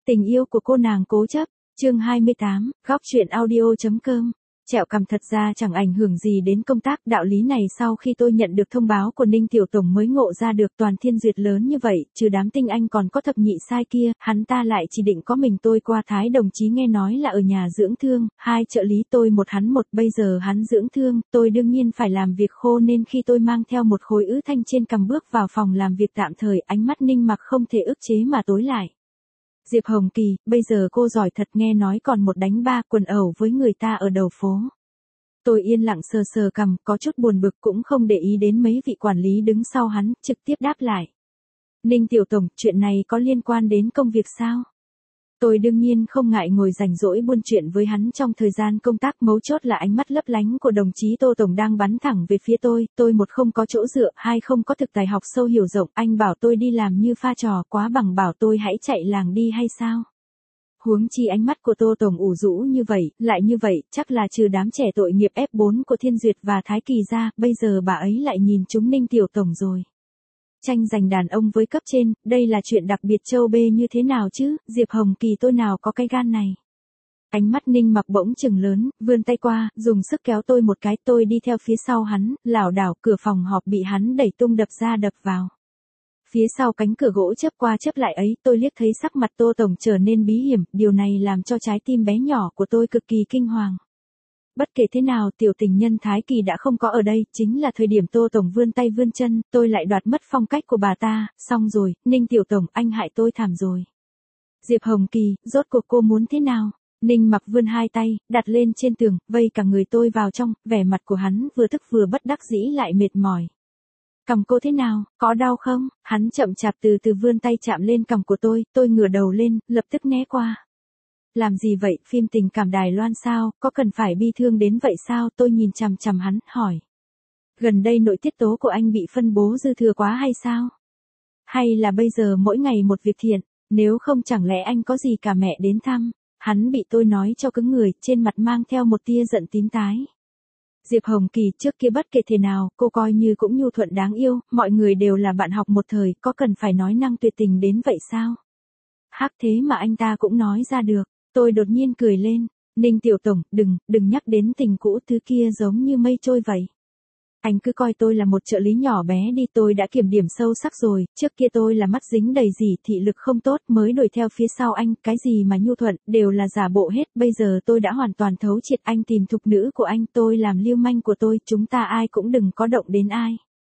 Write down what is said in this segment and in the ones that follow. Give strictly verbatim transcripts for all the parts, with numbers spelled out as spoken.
Tình yêu của cô nàng cố chấp, chương hai mươi tám, góc truyện audio.com. Trẹo cằm thật ra chẳng ảnh hưởng gì đến công tác, đạo lý này sau khi tôi nhận được thông báo của Ninh Tiểu Tổng mới ngộ ra được. Toàn Thiên Duyệt lớn như vậy, trừ đám tinh anh còn có thập nhị sai kia, hắn ta lại chỉ định có mình tôi qua Thái đồng chí nghe nói là ở nhà dưỡng thương, hai trợ lý tôi một hắn một, bây giờ hắn dưỡng thương, tôi đương nhiên phải làm việc khô nên khi tôi mang theo một khối ứ thanh trên cằm bước vào phòng làm việc tạm thời, ánh mắt Ninh Mặc không thể ức chế mà tối lại. Diệp Hồng Kỳ, bây giờ cô giỏi thật, nghe nói còn một đánh ba quần ẩu với người ta ở đầu phố. Tôi yên lặng sờ sờ cằm, có chút buồn bực cũng không để ý đến mấy vị quản lý đứng sau hắn, trực tiếp đáp lại. Ninh Tiểu Tổng, chuyện này có liên quan đến công việc sao? Tôi đương nhiên không ngại ngồi rảnh rỗi buôn chuyện với hắn trong thời gian công tác, mấu chốt là ánh mắt lấp lánh của đồng chí Tô Tổng đang bắn thẳng về phía tôi, tôi một không có chỗ dựa, hai không có thực tài học sâu hiểu rộng, anh bảo tôi đi làm như pha trò, quá bằng bảo tôi hãy chạy làng đi hay sao? Huống chi ánh mắt của Tô Tổng ủ rũ như vậy, lại như vậy, chắc là trừ đám trẻ tội nghiệp ép bốn của Thiên Duyệt và Thái Kỳ ra, bây giờ bà ấy lại nhìn chúng Ninh Tiểu Tổng rồi. Tranh giành đàn ông với cấp trên, đây là chuyện đặc biệt châu bê như thế nào chứ, Diệp Hồng Kỳ tôi nào có cái gan này. Ánh mắt Ninh Mặc bỗng chừng lớn, vươn tay qua, dùng sức kéo tôi một cái, tôi đi theo phía sau hắn, lảo đảo, cửa phòng họp bị hắn đẩy tung đập ra đập vào. Phía sau cánh cửa gỗ chớp qua chớp lại ấy, tôi liếc thấy sắc mặt Tô Tổng trở nên bí hiểm, điều này làm cho trái tim bé nhỏ của tôi cực kỳ kinh hoàng. Bất kể thế nào, tiểu tình nhân Thái Kỳ đã không có ở đây, chính là thời điểm Tô Tổng vươn tay vươn chân, tôi lại đoạt mất phong cách của bà ta, xong rồi, Ninh Tiểu Tổng, anh hại tôi thảm rồi. Diệp Hồng Kỳ, rốt cuộc cô muốn thế nào? Ninh Mặc vươn hai tay, đặt lên trên tường, vây cả người tôi vào trong, vẻ mặt của hắn vừa tức vừa bất đắc dĩ lại mệt mỏi. Cằm cô thế nào, có đau không? Hắn chậm chạp từ từ vươn tay chạm lên cằm của tôi, tôi ngửa đầu lên, lập tức né qua. Làm gì vậy, phim tình cảm Đài Loan sao, có cần phải bi thương đến vậy sao? Tôi nhìn chằm chằm hắn, hỏi. Gần đây nội tiết tố của anh bị phân bố dư thừa quá hay sao? Hay là bây giờ mỗi ngày một việc thiện, nếu không chẳng lẽ anh có gì cả mẹ đến thăm? Hắn bị tôi nói cho cứng người, trên mặt mang theo một tia giận tím tái. Diệp Hồng Kỳ, trước kia bất kể thế nào, cô coi như cũng nhu thuận đáng yêu, mọi người đều là bạn học một thời, có cần phải nói năng tuyệt tình đến vậy sao? Hắc thế mà anh ta cũng nói ra được, tôi đột nhiên cười lên, Ninh Tiểu Tổng, đừng, đừng nhắc đến tình cũ, thứ kia giống như mây trôi vậy. Anh cứ coi tôi là một trợ lý nhỏ bé đi, tôi đã kiểm điểm sâu sắc rồi, trước kia tôi là mắt dính đầy dỉ, thị lực không tốt, mới đuổi theo phía sau anh, cái gì mà nhu thuận, đều là giả bộ hết, bây giờ tôi đã hoàn toàn thấu triệt, anh tìm thục nữ của anh, tôi làm lưu manh của tôi, chúng ta ai cũng đừng có động đến ai.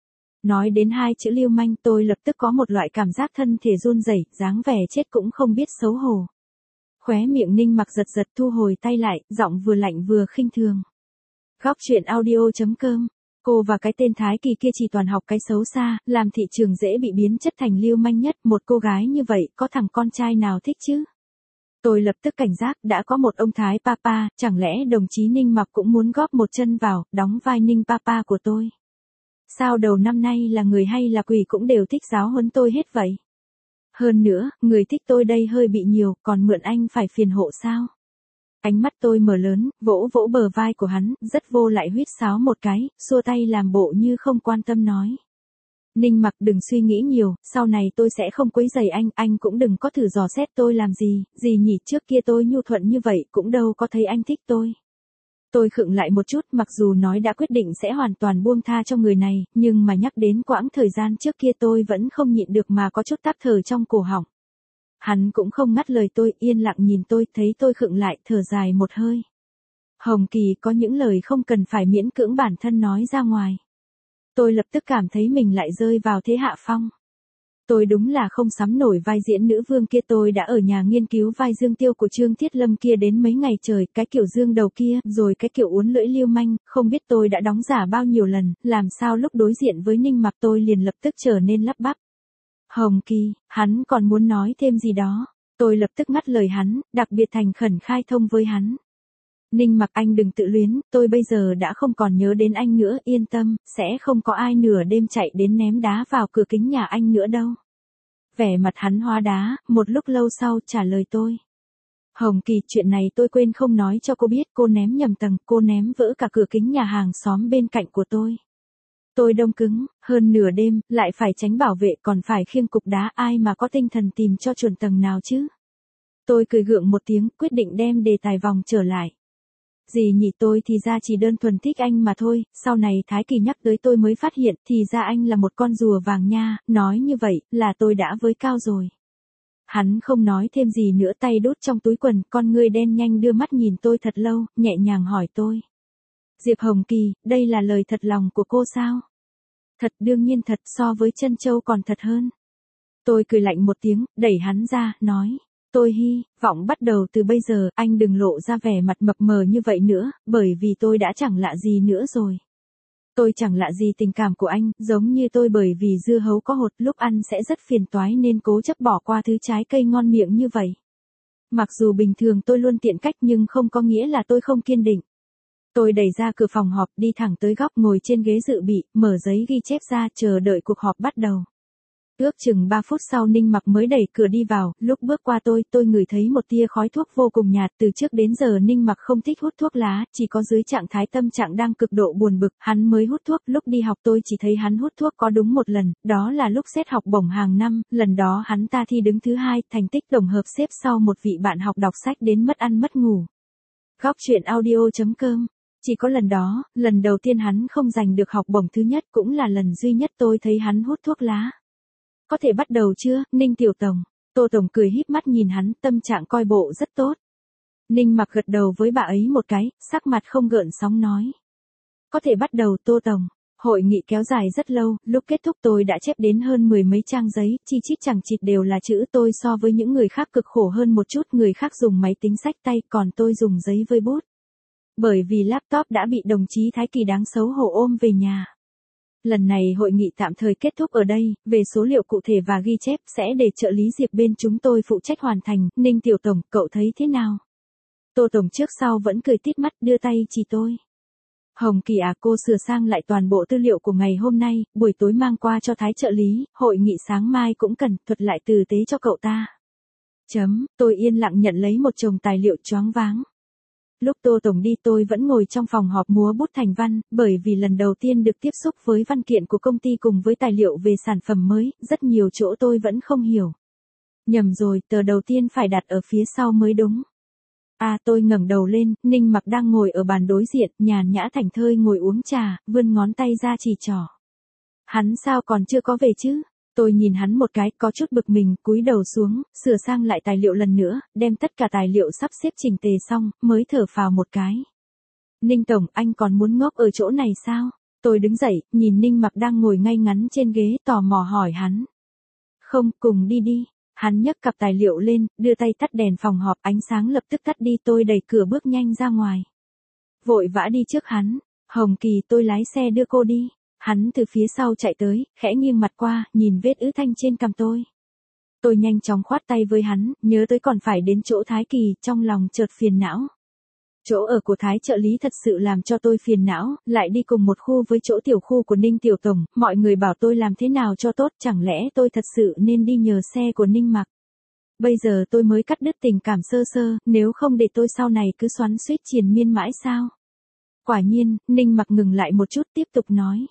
Nói đến hai chữ lưu manh, tôi lập tức có một loại cảm giác thân thể run rẩy, dáng vẻ chết cũng không biết xấu hổ. Khóe miệng Ninh Mặc giật giật, thu hồi tay lại, giọng vừa lạnh vừa khinh thường. Góc truyện audio.com. Cô và cái tên Thái Kỳ kia chỉ toàn học cái xấu xa, làm thị trường dễ bị biến chất thành lưu manh nhất, một cô gái như vậy, có thằng con trai nào thích chứ? Tôi lập tức cảnh giác, đã có một ông Thái Papa, chẳng lẽ đồng chí Ninh Mặc cũng muốn góp một chân vào, đóng vai Ninh Papa của tôi? Sao đầu năm nay là người hay là quỷ cũng đều thích giáo huấn tôi hết vậy? Hơn nữa, người thích tôi đây hơi bị nhiều, còn mượn anh phải phiền hộ sao? Ánh mắt tôi mở lớn, vỗ vỗ bờ vai của hắn, rất vô lại huýt sáo một cái, xua tay làm bộ như không quan tâm nói. Ninh Mặc, đừng suy nghĩ nhiều, sau này tôi sẽ không quấy rầy anh, anh cũng đừng có thử dò xét tôi làm gì, gì nhỉ, trước kia tôi nhu thuận như vậy, cũng đâu có thấy anh thích tôi. Tôi khựng lại một chút, mặc dù nói đã quyết định sẽ hoàn toàn buông tha cho người này, nhưng mà nhắc đến quãng thời gian trước kia tôi vẫn không nhịn được mà có chút tắc thở trong cổ họng. Hắn cũng không ngắt lời tôi, yên lặng nhìn tôi, thấy tôi khựng lại, thở dài một hơi. Hồng Kỳ, có những lời không cần phải miễn cưỡng bản thân nói ra ngoài. Tôi lập tức cảm thấy mình lại rơi vào thế hạ phong. Tôi đúng là không sắm nổi vai diễn nữ vương kia, tôi đã ở nhà nghiên cứu vai Dương Tiêu của Trương Thiết Lâm kia đến mấy ngày trời, cái kiểu dương đầu kia, rồi cái kiểu uốn lưỡi lưu manh, không biết tôi đã đóng giả bao nhiêu lần, làm sao lúc đối diện với Ninh Mặc tôi liền lập tức trở nên lắp bắp. Hồng Kỳ, hắn còn muốn nói thêm gì đó, tôi lập tức ngắt lời hắn, đặc biệt thành khẩn khai thông với hắn. Ninh Mặc, anh đừng tự luyến, tôi bây giờ đã không còn nhớ đến anh nữa, yên tâm, sẽ không có ai nửa đêm chạy đến ném đá vào cửa kính nhà anh nữa đâu. Vẻ mặt hắn hóa đá, một lúc lâu sau trả lời tôi. Hồng Kỳ, chuyện này tôi quên không nói cho cô biết, cô ném nhầm tầng, cô ném vỡ cả cửa kính nhà hàng xóm bên cạnh của tôi. Tôi đông cứng, hơn nửa đêm, lại phải tránh bảo vệ còn phải khiêng cục đá, ai mà có tinh thần tìm cho chuẩn tầng nào chứ. Tôi cười gượng một tiếng, quyết định đem đề tài vòng trở lại. Gì nhỉ, tôi thì ra chỉ đơn thuần thích anh mà thôi, sau này Thái Kỳ nhắc tới tôi mới phát hiện, thì ra anh là một con rùa vàng nha, nói như vậy, là tôi đã với cao rồi. Hắn không nói thêm gì nữa, tay đút trong túi quần, con ngươi đen nhanh đưa mắt nhìn tôi thật lâu, nhẹ nhàng hỏi tôi. Diệp Hồng Kỳ, đây là lời thật lòng của cô sao? Thật, đương nhiên thật, so với Trân Châu còn thật hơn. Tôi cười lạnh một tiếng, đẩy hắn ra, nói. Tôi hy vọng bắt đầu từ bây giờ, anh đừng lộ ra vẻ mặt mập mờ như vậy nữa, bởi vì tôi đã chẳng lạ gì nữa rồi. Tôi chẳng lạ gì tình cảm của anh, giống như tôi bởi vì dưa hấu có hột lúc ăn sẽ rất phiền toái nên cố chấp bỏ qua thứ trái cây ngon miệng như vậy. Mặc dù bình thường tôi luôn tiện cách nhưng không có nghĩa là tôi không kiên định. Tôi đẩy ra cửa phòng họp, đi thẳng tới góc ngồi trên ghế dự bị, mở giấy ghi chép ra, chờ đợi cuộc họp bắt đầu. Ước chừng ba phút sau Ninh Mặc mới đẩy cửa đi vào, lúc bước qua tôi, tôi ngửi thấy một tia khói thuốc vô cùng nhạt, từ trước đến giờ Ninh Mặc không thích hút thuốc lá, chỉ có dưới trạng thái tâm trạng đang cực độ buồn bực, hắn mới hút thuốc, lúc đi học tôi chỉ thấy hắn hút thuốc có đúng một lần, đó là lúc xét học bổng hàng năm, lần đó hắn ta thi đứng thứ hai, thành tích tổng hợp xếp sau một vị bạn học đọc sách đến mất ăn mất ngủ. Góc truyện audio chấm com. Chỉ có lần đó, lần đầu tiên hắn không giành được học bổng thứ nhất, cũng là lần duy nhất tôi thấy hắn hút thuốc lá. Có thể bắt đầu chưa, Ninh Tiểu Tổng? Tô Tổng cười híp mắt nhìn hắn, tâm trạng coi bộ rất tốt. Ninh Mặc gật đầu với bà ấy một cái, sắc mặt không gợn sóng nói. Có thể bắt đầu, Tô Tổng. Hội nghị kéo dài rất lâu, lúc kết thúc tôi đã chép đến hơn mười mấy trang giấy, chi chít chẳng chịt đều là chữ, tôi so với những người khác cực khổ hơn một chút, người khác dùng máy tính xách tay, còn tôi dùng giấy với bút. Bởi vì laptop đã bị đồng chí Thái Kỳ đáng xấu hổ ôm về nhà. Lần này hội nghị tạm thời kết thúc ở đây, về số liệu cụ thể và ghi chép sẽ để trợ lý Diệp bên chúng tôi phụ trách hoàn thành. Ninh Tiểu Tổng, cậu thấy thế nào? Tô Tổng trước sau vẫn cười tít mắt, đưa tay chỉ tôi. Hồng Kỳ à, cô sửa sang lại toàn bộ tư liệu của ngày hôm nay, buổi tối mang qua cho Thái trợ lý, hội nghị sáng mai cũng cần, thuật lại tử tế cho cậu ta. Chấm, tôi yên lặng nhận lấy một chồng tài liệu choáng váng. Lúc Tô Tổng đi tôi vẫn ngồi trong phòng họp múa bút thành văn, bởi vì lần đầu tiên được tiếp xúc với văn kiện của công ty cùng với tài liệu về sản phẩm mới, rất nhiều chỗ tôi vẫn không hiểu. Nhầm rồi, tờ đầu tiên phải đặt ở phía sau mới đúng. À, tôi ngẩng đầu lên, Ninh Mặc đang ngồi ở bàn đối diện, nhàn nhã thảnh thơi ngồi uống trà, vươn ngón tay ra chỉ trỏ. Hắn sao còn chưa có về chứ? Tôi nhìn hắn một cái, có chút bực mình, cúi đầu xuống, sửa sang lại tài liệu lần nữa, đem tất cả tài liệu sắp xếp chỉnh tề xong, mới thở phào một cái. Ninh Tổng, anh còn muốn ngốc ở chỗ này sao? Tôi đứng dậy, nhìn Ninh Mặc đang ngồi ngay ngắn trên ghế, tò mò hỏi hắn. Không, cùng đi đi. Hắn nhấc cặp tài liệu lên, đưa tay tắt đèn phòng họp, ánh sáng lập tức tắt đi, tôi đẩy cửa bước nhanh ra ngoài. Vội vã đi trước hắn. Hồng Kỳ, tôi lái xe đưa cô đi. Hắn từ phía sau chạy tới, khẽ nghiêng mặt qua, nhìn vết ứ thanh trên cằm tôi. Tôi nhanh chóng khoát tay với hắn, nhớ tới còn phải đến chỗ Thái Kỳ, trong lòng chợt phiền não. Chỗ ở của Thái trợ lý thật sự làm cho tôi phiền não, lại đi cùng một khu với chỗ tiểu khu của Ninh Tiểu Tổng, mọi người bảo tôi làm thế nào cho tốt, chẳng lẽ tôi thật sự nên đi nhờ xe của Ninh Mặc. Bây giờ tôi mới cắt đứt tình cảm sơ sơ, nếu không để tôi sau này cứ xoắn xuýt triền miên mãi sao. Quả nhiên, Ninh Mặc ngừng lại một chút tiếp tục nói.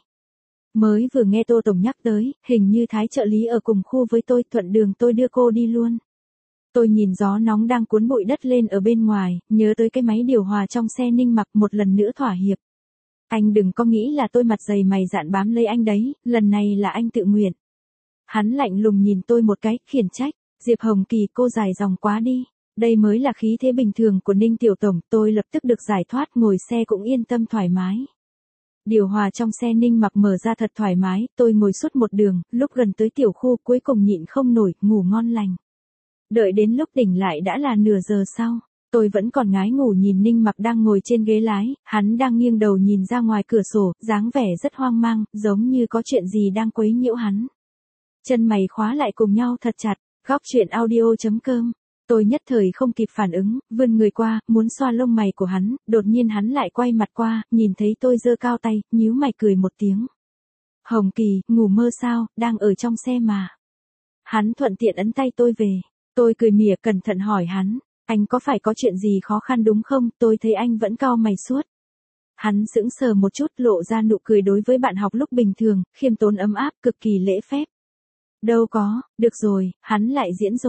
Mới vừa nghe Tô Tổng nhắc tới, hình như Thái trợ lý ở cùng khu với tôi, thuận đường tôi đưa cô đi luôn. Tôi nhìn gió nóng đang cuốn bụi đất lên ở bên ngoài, nhớ tới cái máy điều hòa trong xe Ninh Mặc, một lần nữa thỏa hiệp. Anh đừng có nghĩ là tôi mặt dày mày dạn bám lấy anh đấy, lần này là anh tự nguyện. Hắn lạnh lùng nhìn tôi một cái, khiển trách, Diệp Hồng Kỳ, cô dài dòng quá đi. Đây mới là khí thế bình thường của Ninh Tiểu Tổng, tôi lập tức được giải thoát, ngồi xe cũng yên tâm thoải mái. Điều hòa trong xe Ninh Mặc mở ra thật thoải mái, tôi ngồi suốt một đường, lúc gần tới tiểu khu cuối cùng nhịn không nổi, ngủ ngon lành. Đợi đến lúc tỉnh lại đã là nửa giờ sau, tôi vẫn còn ngái ngủ nhìn Ninh Mặc đang ngồi trên ghế lái, hắn đang nghiêng đầu nhìn ra ngoài cửa sổ, dáng vẻ rất hoang mang, giống như có chuyện gì đang quấy nhiễu hắn. Chân mày khóa lại cùng nhau thật chặt, góc truyện audio chấm com. Tôi nhất thời không kịp phản ứng, vươn người qua, muốn xoa lông mày của hắn, đột nhiên hắn lại quay mặt qua, nhìn thấy tôi giơ cao tay, nhíu mày cười một tiếng. Hồng Kỳ, ngủ mơ sao, đang ở trong xe mà. Hắn thuận tiện ấn tay tôi về. Tôi cười mỉa cẩn thận hỏi hắn, anh có phải có chuyện gì khó khăn đúng không, tôi thấy anh vẫn cau mày suốt. Hắn sững sờ một chút, lộ ra nụ cười đối với bạn học lúc bình thường, khiêm tốn ấm áp, cực kỳ lễ phép. Đâu có, được rồi, hắn lại diễn rồi.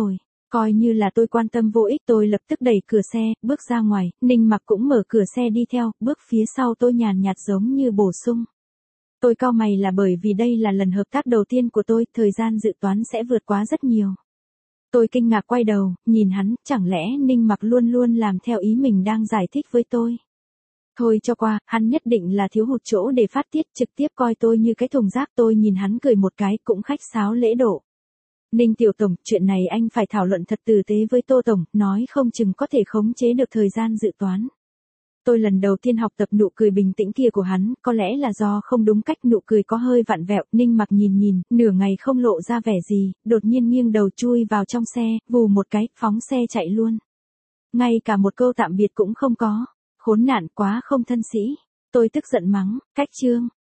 Coi như là tôi quan tâm vô ích, tôi lập tức đẩy cửa xe, bước ra ngoài, Ninh Mặc cũng mở cửa xe đi theo, bước phía sau tôi nhàn nhạt giống như bổ sung. Tôi cau mày là bởi vì đây là lần hợp tác đầu tiên của tôi, thời gian dự toán sẽ vượt quá rất nhiều. Tôi kinh ngạc quay đầu, nhìn hắn, chẳng lẽ Ninh Mặc luôn luôn làm theo ý mình đang giải thích với tôi. Thôi cho qua, hắn nhất định là thiếu hụt chỗ để phát tiết, trực tiếp coi tôi như cái thùng rác. Tôi nhìn hắn cười một cái, cũng khách sáo lễ độ. Ninh tiểu tổng, chuyện này anh phải thảo luận thật tử tế với Tô tổng, nói không chừng có thể khống chế được thời gian dự toán. Tôi lần đầu tiên học tập nụ cười bình tĩnh kia của hắn, có lẽ là do không đúng cách, nụ cười có hơi vặn vẹo. Ninh Mặc nhìn nhìn, nửa ngày không lộ ra vẻ gì, đột nhiên nghiêng đầu chui vào trong xe, vù một cái, phóng xe chạy luôn. Ngay cả một câu tạm biệt cũng không có. Khốn nạn quá không thân sĩ. Tôi tức giận mắng, cách chương.